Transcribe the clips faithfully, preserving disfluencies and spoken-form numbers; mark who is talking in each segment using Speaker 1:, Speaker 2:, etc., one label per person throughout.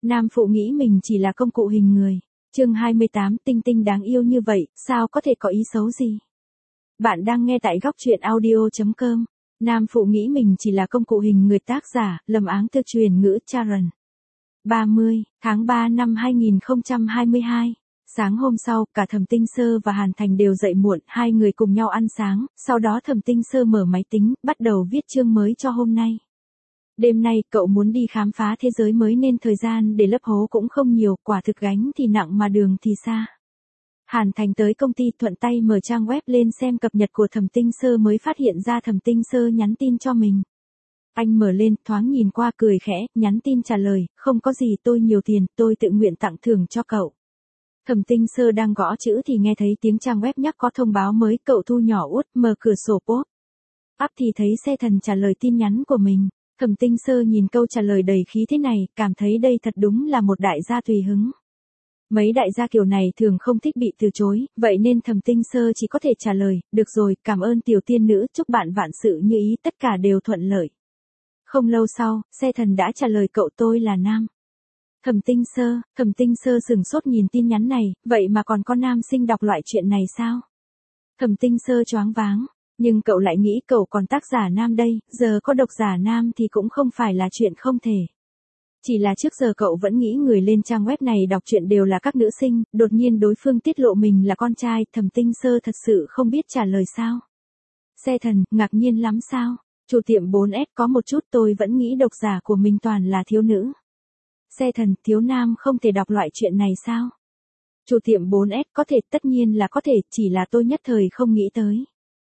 Speaker 1: Nam phụ nghĩ mình chỉ là công cụ hình người. Chương hai mươi tám, Tinh Tinh đáng yêu như vậy, sao có thể có ý xấu gì? Bạn đang nghe tại góc truyện audio chấm com. Nam phụ nghĩ mình chỉ là công cụ hình người. Tác giả, Lâm Áng Thư truyền ngữ Charon. ba mươi, tháng ba năm hai nghìn không trăm hai mươi hai. Sáng hôm sau, cả Thẩm Tinh Sơ và Hàn Thành đều dậy muộn, hai người cùng nhau ăn sáng, sau đó Thẩm Tinh Sơ mở máy tính, bắt đầu viết chương mới cho hôm nay. Đêm nay, cậu muốn đi khám phá thế giới mới nên thời gian để lấp hố cũng không nhiều, quả thực gánh thì nặng mà đường thì xa. Hàn Thành tới công ty thuận tay mở trang web lên xem cập nhật của Thẩm Tinh Sơ mới phát hiện ra Thẩm Tinh Sơ nhắn tin cho mình. Anh mở lên, thoáng nhìn qua cười khẽ, nhắn tin trả lời, không có gì, tôi nhiều tiền, tôi tự nguyện tặng thưởng cho cậu. Thẩm Tinh Sơ đang gõ chữ thì nghe thấy tiếng trang web nhắc có thông báo mới, cậu thu nhỏ út, mở cửa sổ pop up thì thấy Xe Thần trả lời tin nhắn của mình. Thẩm Tinh Sơ nhìn câu trả lời đầy khí thế này, cảm thấy đây thật đúng là một đại gia tùy hứng. Mấy đại gia kiểu này thường không thích bị từ chối, vậy nên Thẩm Tinh Sơ chỉ có thể trả lời, được rồi, cảm ơn tiểu tiên nữ, chúc bạn vạn sự như ý, tất cả đều thuận lợi. Không lâu sau, Xe Thần đã trả lời cậu, tôi là nam. Thẩm Tinh Sơ, Thẩm Tinh Sơ sửng sốt nhìn tin nhắn này, vậy mà còn có nam sinh đọc loại chuyện này sao? Thẩm Tinh Sơ choáng váng, nhưng cậu lại nghĩ cậu còn tác giả nam đây, giờ có độc giả nam thì cũng không phải là chuyện không thể. Chỉ là trước giờ cậu vẫn nghĩ người lên trang web này đọc truyện đều là các nữ sinh, đột nhiên đối phương tiết lộ mình là con trai, Thẩm Tinh Sơ thật sự không biết trả lời sao. Xe Thần, ngạc nhiên lắm sao? Chủ tiệm bốn S có một chút, tôi vẫn nghĩ độc giả của mình toàn là thiếu nữ. Xe Thần, thiếu nam không thể đọc loại chuyện này sao? Chủ tiệm bốn S có thể, tất nhiên là có thể, chỉ là tôi nhất thời không nghĩ tới.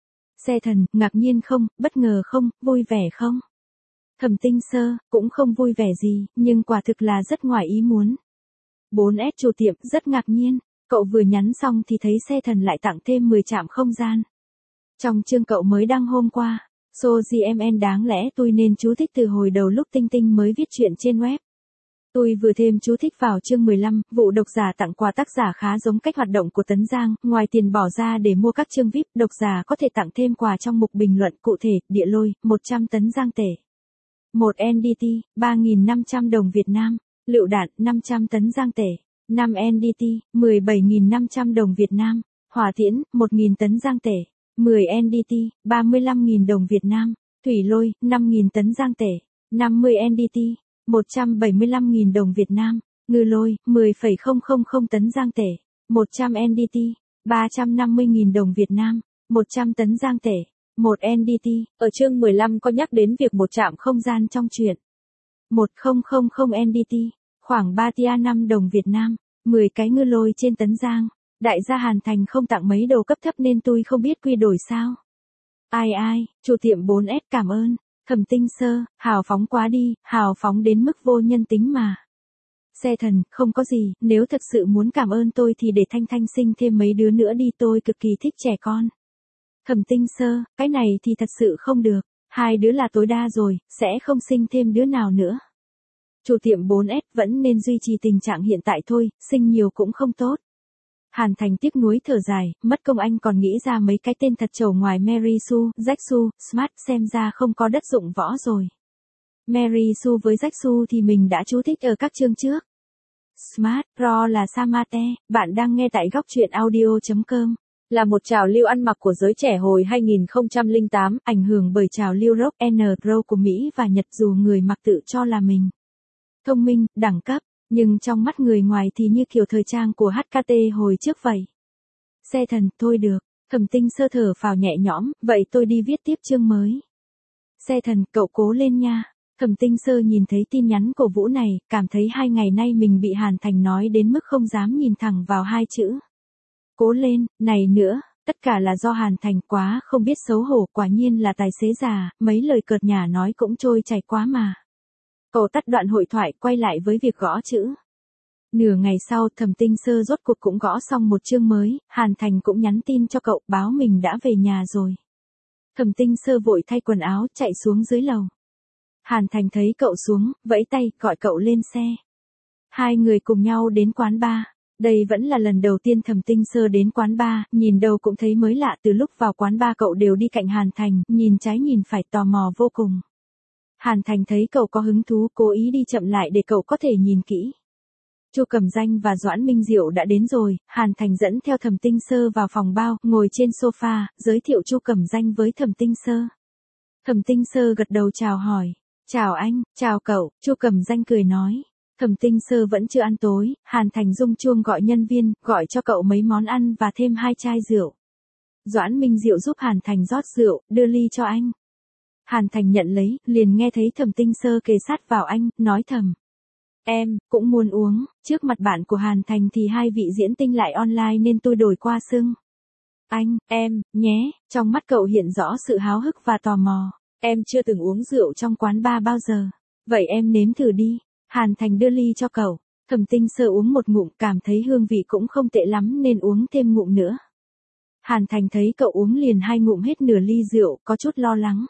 Speaker 1: Xe Thần, ngạc nhiên không, bất ngờ không, vui vẻ không? Thẩm Tinh Sơ, cũng không vui vẻ gì, nhưng quả thực là rất ngoài ý muốn. bốn S chủ tiệm, rất ngạc nhiên, cậu vừa nhắn xong thì thấy Xe Thần lại tặng thêm mười trạm không gian. Trong chương cậu mới đăng hôm qua, So giê em en đáng lẽ tôi nên chú thích từ hồi đầu lúc Tinh Tinh mới viết chuyện trên web. Tôi vừa thêm chú thích vào chương mười lăm, vụ độc giả tặng quà tác giả khá giống cách hoạt động của Tấn Giang, ngoài tiền bỏ ra để mua các chương vi ai pi, độc giả có thể tặng thêm quà trong mục bình luận, cụ thể, địa lôi, một trăm tấn giang tể. một en đê tê, ba nghìn năm trăm đồng Việt Nam, lựu đạn, năm trăm tấn giang tể, năm en đê tê, mười bảy nghìn năm trăm đồng Việt Nam, hỏa tiễn, một nghìn tấn giang tể, mười en đê tê, ba mươi lăm nghìn đồng Việt Nam, thủy lôi, năm nghìn tấn giang tể, năm mươi en đê tê, một trăm bảy mươi lăm nghìn đồng Việt Nam, ngư lôi, mười phẩy không không không tấn giang tể, một trăm en đê tê, ba trăm năm mươi nghìn đồng Việt Nam, một trăm tấn giang tể, một en đê tê, ở chương mười lăm có nhắc đến việc một trạm không gian trong truyện. một nghìn en đê tê, khoảng ba tia năm đồng Việt Nam, mười cái ngư lôi trên tấn giang. Đại gia Hàn Thành không tặng mấy đồ cấp thấp nên tôi không biết quy đổi sao. Ai ai, chủ tiệm bốn S cảm ơn. Thẩm Tinh Sơ, hào phóng quá đi, hào phóng đến mức vô nhân tính mà. Xe Thần, không có gì, nếu thật sự muốn cảm ơn tôi thì để Thanh Thanh sinh thêm mấy đứa nữa đi, tôi cực kỳ thích trẻ con. Thẩm Tinh Sơ, cái này thì thật sự không được, hai đứa là tối đa rồi, sẽ không sinh thêm đứa nào nữa. Chủ tiệm bốn S vẫn nên duy trì tình trạng hiện tại thôi, sinh nhiều cũng không tốt. Hàn Thành tiếc nuối thở dài, mất công anh còn nghĩ ra mấy cái tên thật trầu ngoài Mary Sue, Jack Sue, Smart, xem ra không có đất dụng võ rồi. Mary Sue với Jack Sue thì mình đã chú thích ở các chương trước. Smart, Pro là Samate, bạn đang nghe tại góc truyện audio chấm com. Là một trào lưu ăn mặc của giới trẻ hồi hai nghìn không trăm lẻ tám, ảnh hưởng bởi trào lưu rock and roll của Mỹ và Nhật, dù người mặc tự cho là mình thông minh, đẳng cấp, nhưng trong mắt người ngoài thì như kiểu thời trang của hát ca tê hồi trước vậy. Xe Thần, thôi được. Thẩm Tinh Sơ thở phào nhẹ nhõm, vậy tôi đi viết tiếp chương mới. Xe Thần, cậu cố lên nha. Thẩm Tinh Sơ nhìn thấy tin nhắn của Vũ này, cảm thấy hai ngày nay mình bị Hàn Thành nói đến mức không dám nhìn thẳng vào hai chữ. Cố lên, này nữa, tất cả là do Hàn Thành quá không biết xấu hổ, quả nhiên là tài xế già, mấy lời cợt nhả nói cũng trôi chảy quá mà. Cậu tắt đoạn hội thoại, quay lại với việc gõ chữ. Nửa ngày sau, Thẩm Tinh Sơ rốt cuộc cũng gõ xong một chương mới, Hàn Thành cũng nhắn tin cho cậu, báo mình đã về nhà rồi. Thẩm Tinh Sơ vội thay quần áo, chạy xuống dưới lầu. Hàn Thành thấy cậu xuống, vẫy tay, gọi cậu lên xe. Hai người cùng nhau đến quán bar. Đây vẫn là lần đầu tiên Thẩm Tinh Sơ đến quán bar, nhìn đâu cũng thấy mới lạ, từ lúc vào quán bar cậu đều đi cạnh Hàn Thành, nhìn trái nhìn phải, tò mò vô cùng. Hàn Thành thấy cậu có hứng thú, cố ý đi chậm lại để cậu có thể nhìn kỹ. Chu Cẩm Danh và Doãn Minh Diệu đã đến rồi, Hàn Thành dẫn theo Thẩm Tinh Sơ vào phòng bao, ngồi trên sofa, giới thiệu Chu Cẩm Danh với Thẩm Tinh Sơ. Thẩm Tinh Sơ gật đầu chào hỏi. Chào anh, chào cậu, Chu Cẩm Danh cười nói. Thẩm Tinh Sơ vẫn chưa ăn tối, Hàn Thành rung chuông gọi nhân viên, gọi cho cậu mấy món ăn và thêm hai chai rượu. Doãn Minh Diệu giúp Hàn Thành rót rượu, đưa ly cho anh. Hàn Thành nhận lấy, liền nghe thấy Thẩm Tinh Sơ kề sát vào anh, nói thầm. Em, cũng muốn uống, trước mặt bạn của Hàn Thành thì hai vị diễn tinh lại online nên tôi đổi qua xưng. Anh, em, nhé, trong mắt cậu hiện rõ sự háo hức và tò mò. Em chưa từng uống rượu trong quán bar bao giờ. Vậy em nếm thử đi. Hàn Thành đưa ly cho cậu. Thẩm Tinh Sơ uống một ngụm cảm thấy hương vị cũng không tệ lắm nên uống thêm ngụm nữa. Hàn Thành thấy cậu uống liền hai ngụm hết nửa ly rượu, có chút lo lắng.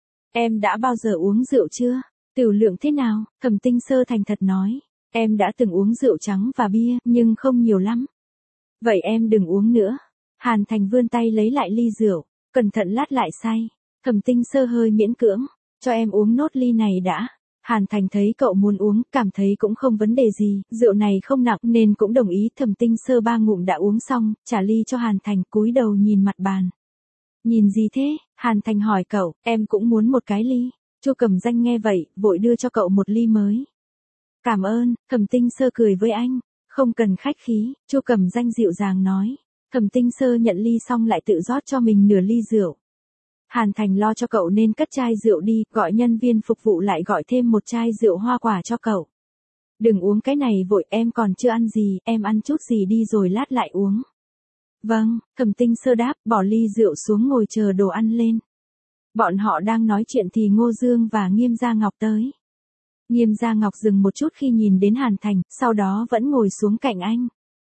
Speaker 1: Em đã bao giờ uống rượu chưa? Tửu lượng thế nào? Thẩm Tinh Sơ thành thật nói. Em đã từng uống rượu trắng và bia, nhưng không nhiều lắm. Vậy em đừng uống nữa. Hàn Thành vươn tay lấy lại ly rượu, cẩn thận lát lại say. Thẩm Tinh Sơ hơi miễn cưỡng. Cho em uống nốt ly này đã. Hàn Thành thấy cậu muốn uống, cảm thấy cũng không vấn đề gì, rượu này không nặng nên cũng đồng ý. Thẩm Tinh Sơ ba ngụm đã uống xong, trả ly cho Hàn Thành, cúi đầu nhìn mặt bàn. Nhìn gì thế? Hàn Thành hỏi cậu, em cũng muốn một cái ly. Chu Cẩm Danh nghe vậy, vội đưa cho cậu một ly mới. Cảm ơn, Thẩm Tinh Sơ cười với anh. Không cần khách khí, Chu Cẩm Danh dịu dàng nói. Thẩm Tinh Sơ nhận ly xong lại tự rót cho mình nửa ly rượu. Hàn Thành lo cho cậu nên cất chai rượu đi, gọi nhân viên phục vụ lại gọi thêm một chai rượu hoa quả cho cậu. Đừng uống cái này vội, em còn chưa ăn gì, em ăn chút gì đi rồi lát lại uống. Vâng, Thẩm Tinh Sơ đáp, bỏ ly rượu xuống ngồi chờ đồ ăn lên. Bọn họ đang nói chuyện thì Ngô Dương và Nghiêm Gia Ngọc tới. Nghiêm Gia Ngọc dừng một chút khi nhìn đến Hàn Thành, sau đó vẫn ngồi xuống cạnh anh.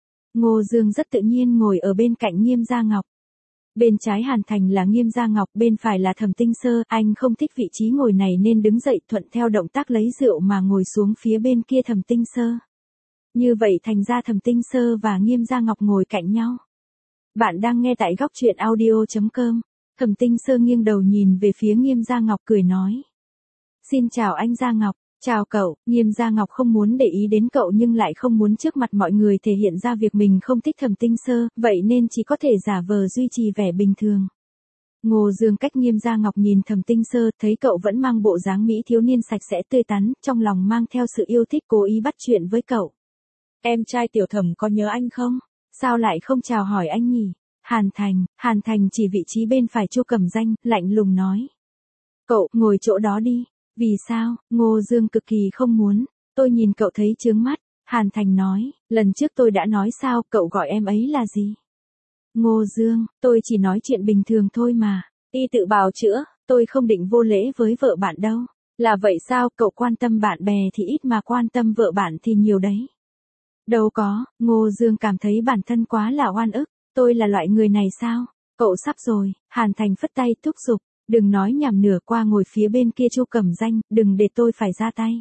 Speaker 1: Ngô Dương rất tự nhiên ngồi ở bên cạnh Nghiêm Gia Ngọc. Bên trái Hàn Thành là Nghiêm Gia Ngọc, bên phải là Thẩm Tinh Sơ, anh không thích vị trí ngồi này nên đứng dậy thuận theo động tác lấy rượu mà ngồi xuống phía bên kia Thẩm Tinh Sơ. Như vậy thành ra Thẩm Tinh Sơ và Nghiêm Gia Ngọc ngồi cạnh nhau. Bạn đang nghe tại góc truyện audio chấm com. Thẩm Tinh Sơ nghiêng đầu nhìn về phía Nghiêm Gia Ngọc cười nói. Xin chào anh Gia Ngọc. Chào cậu. Nghiêm Gia Ngọc không muốn để ý đến cậu nhưng lại không muốn trước mặt mọi người thể hiện ra việc mình không thích Thẩm Tinh Sơ, vậy nên chỉ có thể giả vờ duy trì vẻ bình thường. Ngô Dương cách Nghiêm Gia Ngọc nhìn Thẩm Tinh Sơ, thấy cậu vẫn mang bộ dáng mỹ thiếu niên sạch sẽ tươi tắn, trong lòng mang theo sự yêu thích cố ý bắt chuyện với cậu. Em trai Tiểu Thẩm có nhớ anh không? Sao lại không chào hỏi anh nhỉ? Hàn Thành, Hàn Thành chỉ vị trí bên phải Chu Cẩm Danh, lạnh lùng nói. Cậu, ngồi chỗ đó đi. Vì sao? Ngô Dương cực kỳ không muốn. Tôi nhìn cậu thấy chướng mắt. Hàn Thành nói, lần trước tôi đã nói sao, cậu gọi em ấy là gì? Ngô Dương, tôi chỉ nói chuyện bình thường thôi mà. Y tự bào chữa, tôi không định vô lễ với vợ bạn đâu. Là vậy sao, cậu quan tâm bạn bè thì ít mà quan tâm vợ bạn thì nhiều đấy. Đâu có, Ngô Dương cảm thấy bản thân quá là oan ức. Tôi là loại người này sao? Cậu sắp rồi. Hàn Thành phất tay thúc giục. Đừng nói nhảm nửa qua ngồi phía bên kia Chu Cẩm Danh, đừng để tôi phải ra tay.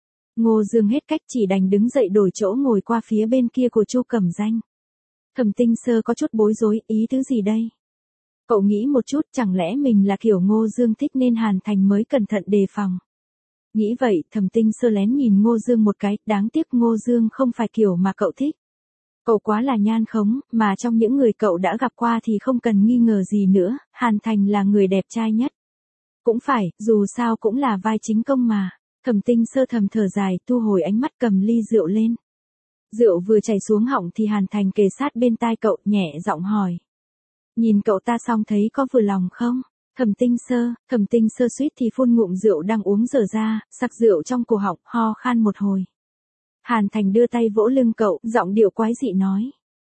Speaker 1: Ngô Dương hết cách chỉ đành đứng dậy đổi chỗ ngồi qua phía bên kia của Chu Cẩm Danh. Thẩm Tinh Sơ có chút bối rối, ý tứ gì đây? Cậu nghĩ một chút, chẳng lẽ mình là kiểu Ngô Dương thích nên Hàn Thành mới cẩn thận đề phòng. Nghĩ vậy, Thẩm Tinh Sơ lén nhìn Ngô Dương một cái, đáng tiếc Ngô Dương không phải kiểu mà cậu thích. Cậu quá là nhan khống, mà trong những người cậu đã gặp qua thì không cần nghi ngờ gì nữa, Hàn Thành là người đẹp trai nhất. Cũng phải, dù sao cũng là vai chính công mà. Thẩm Tinh Sơ thầm thở dài, thu hồi ánh mắt cầm ly rượu lên. Rượu vừa chảy xuống họng thì Hàn Thành kề sát bên tai cậu, nhẹ giọng hỏi. Nhìn cậu ta xong thấy có vừa lòng không? Thẩm Tinh Sơ, Thẩm Tinh Sơ suýt thì phun ngụm rượu đang uống dở ra, sặc rượu trong cổ họng, ho khan một hồi. Hàn Thành đưa tay vỗ lưng cậu, giọng điệu quái dị nói.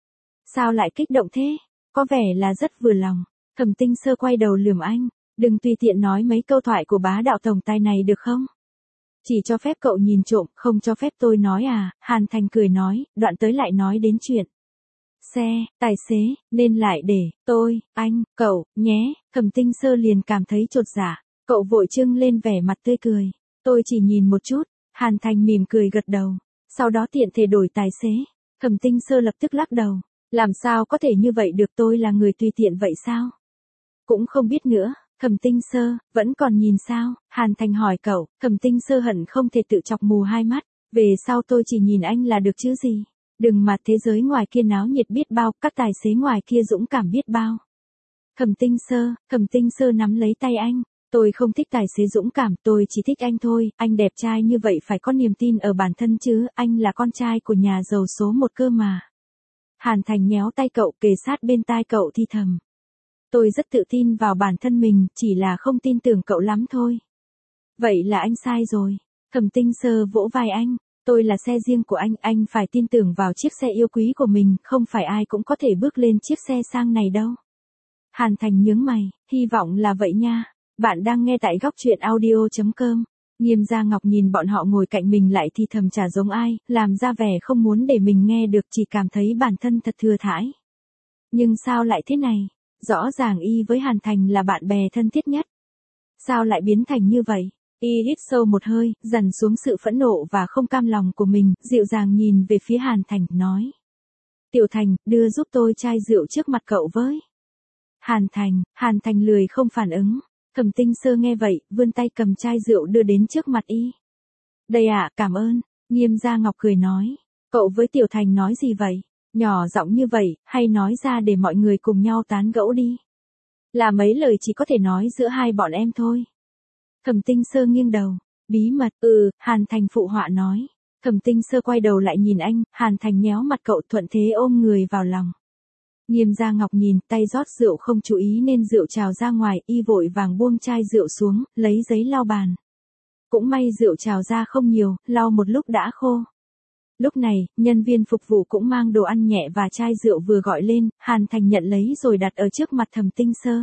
Speaker 1: Sao lại kích động thế? Có vẻ là rất vừa lòng. Thẩm Tinh Sơ quay đầu lườm anh. Đừng tùy tiện nói mấy câu thoại của bá đạo tổng tài này được không? Chỉ cho phép cậu nhìn trộm, không cho phép tôi nói à? Hàn Thành cười nói, đoạn tới lại nói đến chuyện. Xe, tài xế, nên lại để, tôi, anh, cậu, nhé. Thẩm Tinh Sơ liền cảm thấy chột dạ. Cậu vội trưng lên vẻ mặt tươi cười. Tôi chỉ nhìn một chút. Hàn Thành mỉm cười gật đầu. Sau đó tiện thể đổi tài xế. Thẩm Tinh Sơ lập tức lắc đầu. Làm sao có thể như vậy được, tôi là người tùy tiện vậy sao? Cũng không biết nữa. Thẩm Tinh Sơ, vẫn còn nhìn sao? Hàn Thành hỏi cậu. Thẩm Tinh Sơ hận không thể tự chọc mù hai mắt. Về sau tôi chỉ nhìn anh là được chứ gì. Đừng mà thế giới ngoài kia náo nhiệt biết bao, các tài xế ngoài kia dũng cảm biết bao. Thẩm Tinh Sơ, Thẩm Tinh Sơ nắm lấy tay anh. Tôi không thích tài xế dũng cảm, tôi chỉ thích anh thôi, anh đẹp trai như vậy phải có niềm tin ở bản thân chứ, anh là con trai của nhà giàu số một cơ mà. Hàn Thành nhéo tay cậu kề sát bên tai cậu thì thầm. Tôi rất tự tin vào bản thân mình, chỉ là không tin tưởng cậu lắm thôi. Vậy là anh sai rồi. Thẩm Tinh Sơ vỗ vai anh. Tôi là xe riêng của anh, anh phải tin tưởng vào chiếc xe yêu quý của mình, không phải ai cũng có thể bước lên chiếc xe sang này đâu. Hàn Thành nhướng mày, hy vọng là vậy nha. Bạn đang nghe tại góc truyện audio chấm com. Nghiêm Gia Ngọc nhìn bọn họ ngồi cạnh mình lại thì thầm chả giống ai, làm ra vẻ không muốn để mình nghe được, chỉ cảm thấy bản thân thật thừa thãi. Nhưng sao lại thế này? Rõ ràng y với Hàn Thành là bạn bè thân thiết nhất. Sao lại biến thành như vậy? Y hít sâu một hơi, dằn xuống sự phẫn nộ và không cam lòng của mình, dịu dàng nhìn về phía Hàn Thành, nói. Tiểu Thành, đưa giúp tôi chai rượu trước mặt cậu với. Hàn Thành, Hàn Thành lười không phản ứng. Thẩm Tinh Sơ nghe vậy, vươn tay cầm chai rượu đưa đến trước mặt y. Đây ạ, à, cảm ơn. Nghiêm Gia Ngọc cười nói. Cậu với Tiểu Thành nói gì vậy? Nhỏ giọng như vậy, hay nói ra để mọi người cùng nhau tán gẫu đi. Là mấy lời chỉ có thể nói giữa hai bọn em thôi. Thẩm Tinh Sơ nghiêng đầu. Bí mật, ừ, Hàn Thành phụ họa nói. Thẩm Tinh Sơ quay đầu lại nhìn anh, Hàn Thành nhéo mặt cậu thuận thế ôm người vào lòng. Nghiêm Gia Ngọc nhìn, tay rót rượu không chú ý nên rượu trào ra ngoài, y vội vàng buông chai rượu xuống, lấy giấy lau bàn. Cũng may rượu trào ra không nhiều, lau một lúc đã khô. Lúc này, nhân viên phục vụ cũng mang đồ ăn nhẹ và chai rượu vừa gọi lên, Hàn Thành nhận lấy rồi đặt ở trước mặt Thẩm Tinh Sơ.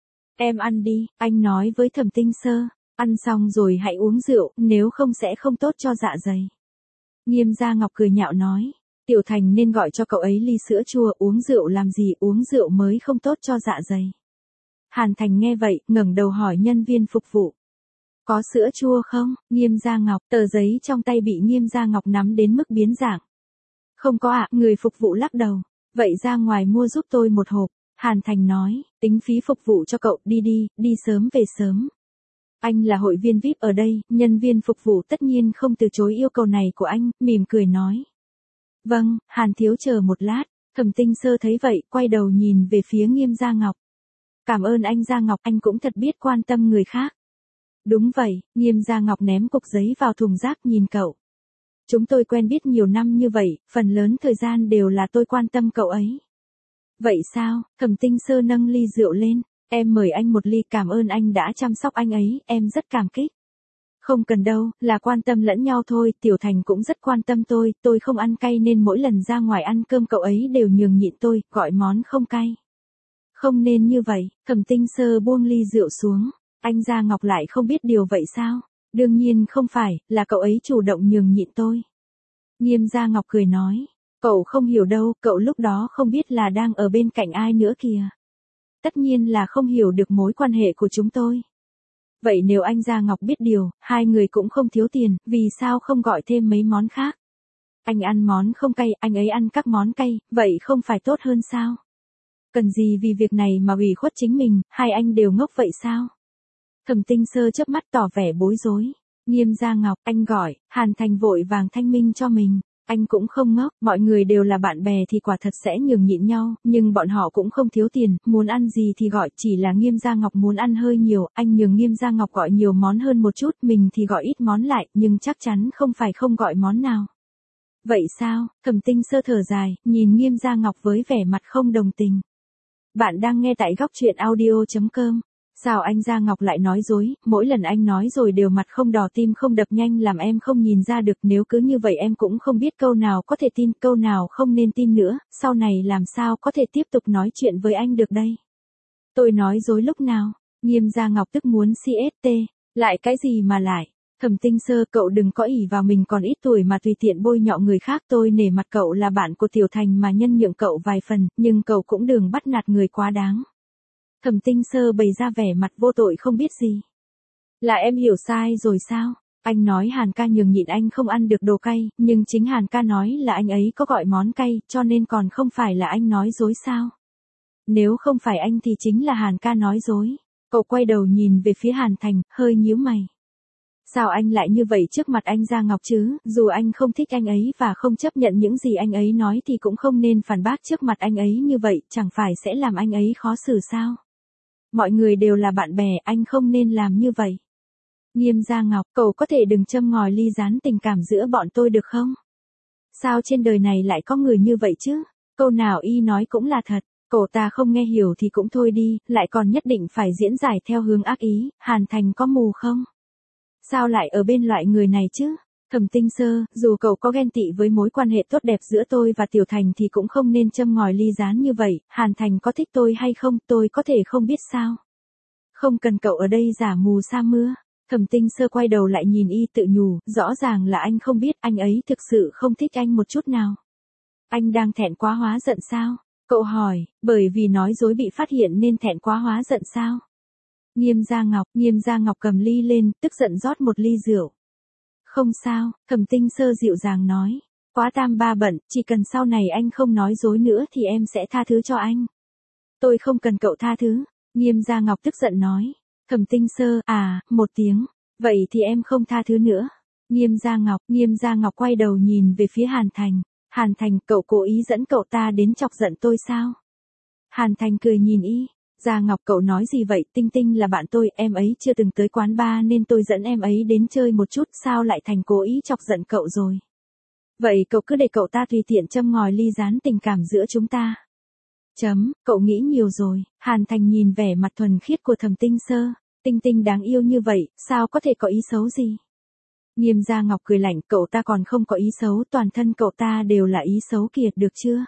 Speaker 1: Em ăn đi, anh nói với Thẩm Tinh Sơ, ăn xong rồi hãy uống rượu, nếu không sẽ không tốt cho dạ dày. Nghiêm Gia Ngọc cười nhạo nói. Tiểu Thành nên gọi cho cậu ấy ly sữa chua, uống rượu làm gì, uống rượu mới không tốt cho dạ dày. Hàn Thành nghe vậy, ngẩng đầu hỏi nhân viên phục vụ. Có sữa chua không? Nghiêm Gia Ngọc, tờ giấy trong tay bị Nghiêm Gia Ngọc nắm đến mức biến dạng. Không có ạ, à, người phục vụ lắc đầu. Vậy ra ngoài mua giúp tôi một hộp. Hàn Thành nói, tính phí phục vụ cho cậu, đi đi, đi sớm về sớm. Anh là hội viên vi ai pi ở đây, nhân viên phục vụ tất nhiên không từ chối yêu cầu này của anh, mỉm cười nói. Vâng, Hàn thiếu chờ một lát. Thẩm Tinh Sơ thấy vậy, quay đầu nhìn về phía Nghiêm Gia Ngọc. Cảm ơn anh Gia Ngọc, anh cũng thật biết quan tâm người khác. Đúng vậy, Nghiêm Gia Ngọc ném cục giấy vào thùng rác nhìn cậu. Chúng tôi quen biết nhiều năm như vậy, phần lớn thời gian đều là tôi quan tâm cậu ấy. Vậy sao? Thẩm Tinh Sơ nâng ly rượu lên. Em mời anh một ly, cảm ơn anh đã chăm sóc anh ấy, em rất cảm kích. Không cần đâu, là quan tâm lẫn nhau thôi, Tiểu Thành cũng rất quan tâm tôi, tôi không ăn cay nên mỗi lần ra ngoài ăn cơm cậu ấy đều nhường nhịn tôi, gọi món không cay. Không nên như vậy, Thẩm Tinh Sơ buông ly rượu xuống, anh Gia Ngọc lại không biết điều vậy sao? Đương nhiên không phải, là cậu ấy chủ động nhường nhịn tôi. Nghiêm Gia Ngọc cười nói, cậu không hiểu đâu, cậu lúc đó không biết là đang ở bên cạnh ai nữa kìa. Tất nhiên là không hiểu được mối quan hệ của chúng tôi. Vậy nếu anh Gia Ngọc biết điều, hai người cũng không thiếu tiền, vì sao không gọi thêm mấy món khác? Anh ăn món không cay, anh ấy ăn các món cay, vậy không phải tốt hơn sao? Cần gì vì việc này mà ủy khuất chính mình, hai anh đều ngốc vậy sao? Thẩm Tinh Sơ chớp mắt tỏ vẻ bối rối. Nghiêm Gia Ngọc, anh gọi, Hàn Thành vội vàng thanh minh cho mình. Anh cũng không ngốc, mọi người đều là bạn bè thì quả thật sẽ nhường nhịn nhau, nhưng bọn họ cũng không thiếu tiền, muốn ăn gì thì gọi, chỉ là Nghiêm Gia Ngọc muốn ăn hơi nhiều, anh nhường Nghiêm Gia Ngọc gọi nhiều món hơn một chút, mình thì gọi ít món lại, nhưng chắc chắn không phải không gọi món nào. Vậy sao? Thẩm Tinh Sơ thở dài, nhìn Nghiêm Gia Ngọc với vẻ mặt không đồng tình. Bạn đang nghe tại góc truyện audio chấm com. Sao anh Gia Ngọc lại nói dối, mỗi lần anh nói rồi đều mặt không đỏ tim không đập nhanh làm em không nhìn ra được, nếu cứ như vậy em cũng không biết câu nào có thể tin, câu nào không nên tin nữa, sau này làm sao có thể tiếp tục nói chuyện với anh được đây. Tôi nói dối lúc nào? Nghiêm Gia Ngọc tức muốn xê ét tê, lại cái gì mà lại? Thẩm Tinh Sơ, cậu đừng có ỷ vào mình còn ít tuổi mà tùy tiện bôi nhọ người khác, tôi nể mặt cậu là bạn của Tiểu Thành mà nhân nhượng cậu vài phần, nhưng cậu cũng đừng bắt nạt người quá đáng. Thẩm Tinh Sơ bày ra vẻ mặt vô tội không biết gì. Là em hiểu sai rồi sao? Anh nói Hàn ca nhường nhịn anh không ăn được đồ cay, nhưng chính Hàn ca nói là anh ấy có gọi món cay, cho nên còn không phải là anh nói dối sao? Nếu không phải anh thì chính là Hàn ca nói dối. Cậu quay đầu nhìn về phía Hàn Thành, hơi nhíu mày. Sao anh lại như vậy trước mặt anh Gia Ngọc chứ, dù anh không thích anh ấy và không chấp nhận những gì anh ấy nói thì cũng không nên phản bác trước mặt anh ấy như vậy, chẳng phải sẽ làm anh ấy khó xử sao? Mọi người đều là bạn bè, anh không nên làm như vậy. Nghiêm Gia Ngọc, cậu có thể đừng châm ngòi ly gián tình cảm giữa bọn tôi được không? Sao trên đời này lại có người như vậy chứ? Câu nào y nói cũng là thật. Cậu ta không nghe hiểu thì cũng thôi đi, lại còn nhất định phải diễn giải theo hướng ác ý, Hàn Thành có mù không? Sao lại ở bên loại người này chứ? Thẩm Tinh Sơ, dù cậu có ghen tị với mối quan hệ tốt đẹp giữa tôi và Tiểu Thành thì cũng không nên châm ngòi ly gián như vậy, Hàn Thành có thích tôi hay không, tôi có thể không biết sao? Không cần cậu ở đây giả mù sa mưa. Thẩm Tinh Sơ quay đầu lại nhìn y tự nhủ, rõ ràng là anh không biết, anh ấy thực sự không thích anh một chút nào. Anh đang thẹn quá hóa giận sao? Cậu hỏi, bởi vì nói dối bị phát hiện nên thẹn quá hóa giận sao? Nghiêm Gia Ngọc, Nghiêm Gia Ngọc cầm ly lên, tức giận rót một ly rượu. Không sao, Thẩm Tinh Sơ dịu dàng nói. Quá tam ba bận, chỉ cần sau này anh không nói dối nữa thì em sẽ tha thứ cho anh. Tôi không cần cậu tha thứ. Nghiêm Gia Ngọc tức giận nói. Thẩm Tinh Sơ, à, một tiếng. Vậy thì em không tha thứ nữa. Nghiêm Gia Ngọc, Nghiêm Gia Ngọc quay đầu nhìn về phía Hàn Thành. Hàn Thành, cậu cố ý dẫn cậu ta đến chọc giận tôi sao? Hàn Thành cười nhìn y. Gia Ngọc, cậu nói gì vậy, Tinh Tinh là bạn tôi, em ấy chưa từng tới quán bar nên tôi dẫn em ấy đến chơi một chút, sao lại thành cố ý chọc giận cậu rồi? Vậy cậu cứ để cậu ta tùy tiện châm ngòi ly gián tình cảm giữa chúng ta. Chấm, cậu nghĩ nhiều rồi. Hàn Thành nhìn vẻ mặt thuần khiết của Thẩm Tinh Sơ. Tinh Tinh đáng yêu như vậy, sao có thể có ý xấu gì? Nghiêm Gia Ngọc cười lạnh, cậu ta còn không có ý xấu, toàn thân cậu ta đều là ý xấu kìa, được chưa?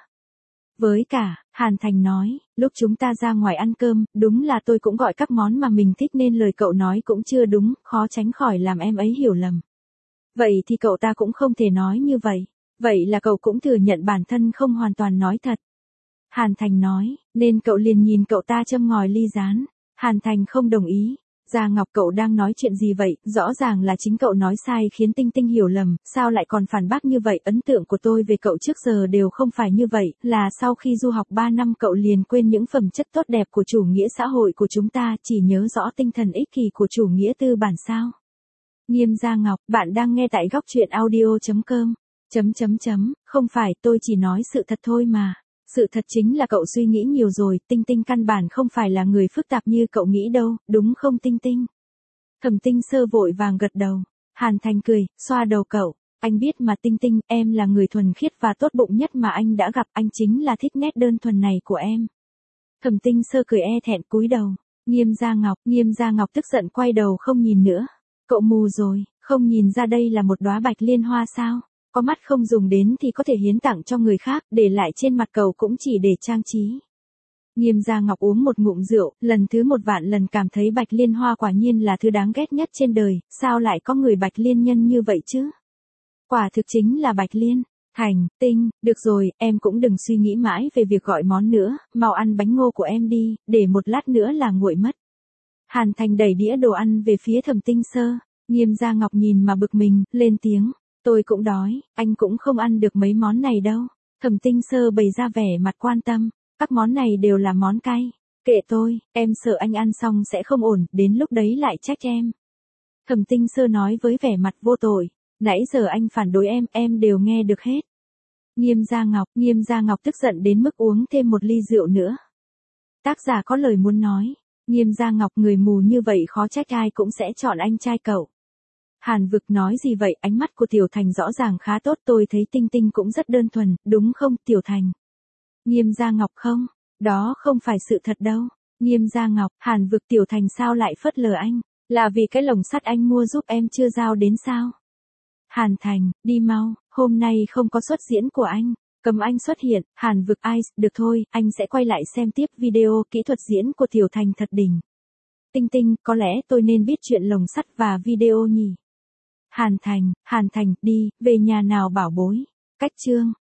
Speaker 1: Với cả, Hàn Thành nói, lúc chúng ta ra ngoài ăn cơm, đúng là tôi cũng gọi các món mà mình thích nên lời cậu nói cũng chưa đúng, khó tránh khỏi làm em ấy hiểu lầm. Vậy thì cậu ta cũng không thể nói như vậy. Vậy là cậu cũng thừa nhận bản thân không hoàn toàn nói thật. Hàn Thành nói, nên cậu liền nhìn cậu ta châm ngòi ly gián. Hàn Thành không đồng ý. Gia Ngọc, cậu đang nói chuyện gì vậy, rõ ràng là chính cậu nói sai khiến Tinh Tinh hiểu lầm, sao lại còn phản bác như vậy, ấn tượng của tôi về cậu trước giờ đều không phải như vậy, là sau khi du học ba năm cậu liền quên những phẩm chất tốt đẹp của chủ nghĩa xã hội của chúng ta, chỉ nhớ rõ tinh thần ích kỷ của chủ nghĩa tư bản sao. Nghiêm Gia Ngọc, bạn đang nghe tại góc truyện audio chấm com, chấm chấm chấm, không phải, tôi chỉ nói sự thật thôi mà. Sự thật chính là cậu suy nghĩ nhiều rồi, Tinh Tinh căn bản không phải là người phức tạp như cậu nghĩ đâu, đúng không Tinh Tinh? Thẩm Tinh Sơ vội vàng gật đầu. Hàn Thành cười, xoa đầu cậu. Anh biết mà Tinh Tinh, em là người thuần khiết và tốt bụng nhất mà anh đã gặp, anh chính là thích nét đơn thuần này của em. Thẩm Tinh Sơ cười e thẹn cúi đầu. Nghiêm Gia Ngọc, Nghiêm Gia Ngọc tức giận quay đầu không nhìn nữa. Cậu mù rồi, không nhìn ra đây là một đóa bạch liên hoa sao? Có mắt không dùng đến thì có thể hiến tặng cho người khác, để lại trên mặt cậu cũng chỉ để trang trí. Nghiêm Gia Ngọc uống một ngụm rượu, lần thứ một vạn lần cảm thấy bạch liên hoa quả nhiên là thứ đáng ghét nhất trên đời, sao lại có người bạch liên nhân như vậy chứ? Quả thực chính là bạch liên. Thành, Tinh, được rồi, em cũng đừng suy nghĩ mãi về việc gọi món nữa, mau ăn bánh ngô của em đi, để một lát nữa là nguội mất. Hàn Thành đẩy đĩa đồ ăn về phía Thẩm Tinh Sơ. Nghiêm Gia Ngọc nhìn mà bực mình, lên tiếng. Tôi cũng đói, anh cũng không ăn được mấy món này đâu. Thẩm Tinh Sơ bày ra vẻ mặt quan tâm, các món này đều là món cay. Kệ tôi, em sợ anh ăn xong sẽ không ổn, đến lúc đấy lại trách em. Thẩm Tinh Sơ nói với vẻ mặt vô tội, nãy giờ anh phản đối em, em đều nghe được hết. Nghiêm Gia Ngọc, Nghiêm Gia Ngọc tức giận đến mức uống thêm một ly rượu nữa. Tác giả có lời muốn nói, Nghiêm Gia Ngọc người mù như vậy khó trách ai cũng sẽ chọn anh trai cậu. Hàn Vực nói gì vậy, ánh mắt của Tiểu Thành rõ ràng khá tốt, tôi thấy Tinh Tinh cũng rất đơn thuần, đúng không Tiểu Thành? Nghiêm Gia Ngọc không, đó không phải sự thật đâu. Nghiêm Gia Ngọc, Hàn Vực, Tiểu Thành sao lại phớt lờ anh, là vì cái lồng sắt anh mua giúp em chưa giao đến sao? Hàn Thành, đi mau, hôm nay không có xuất diễn của anh, cấm anh xuất hiện. Hàn Vực, Ice, được thôi, anh sẽ quay lại xem tiếp video kỹ thuật diễn của Tiểu Thành thật đỉnh. Tinh Tinh, có lẽ tôi nên biết chuyện lồng sắt và video nhỉ? Hàn Thành, Hàn Thành, đi, về nhà nào bảo bối. Cách chương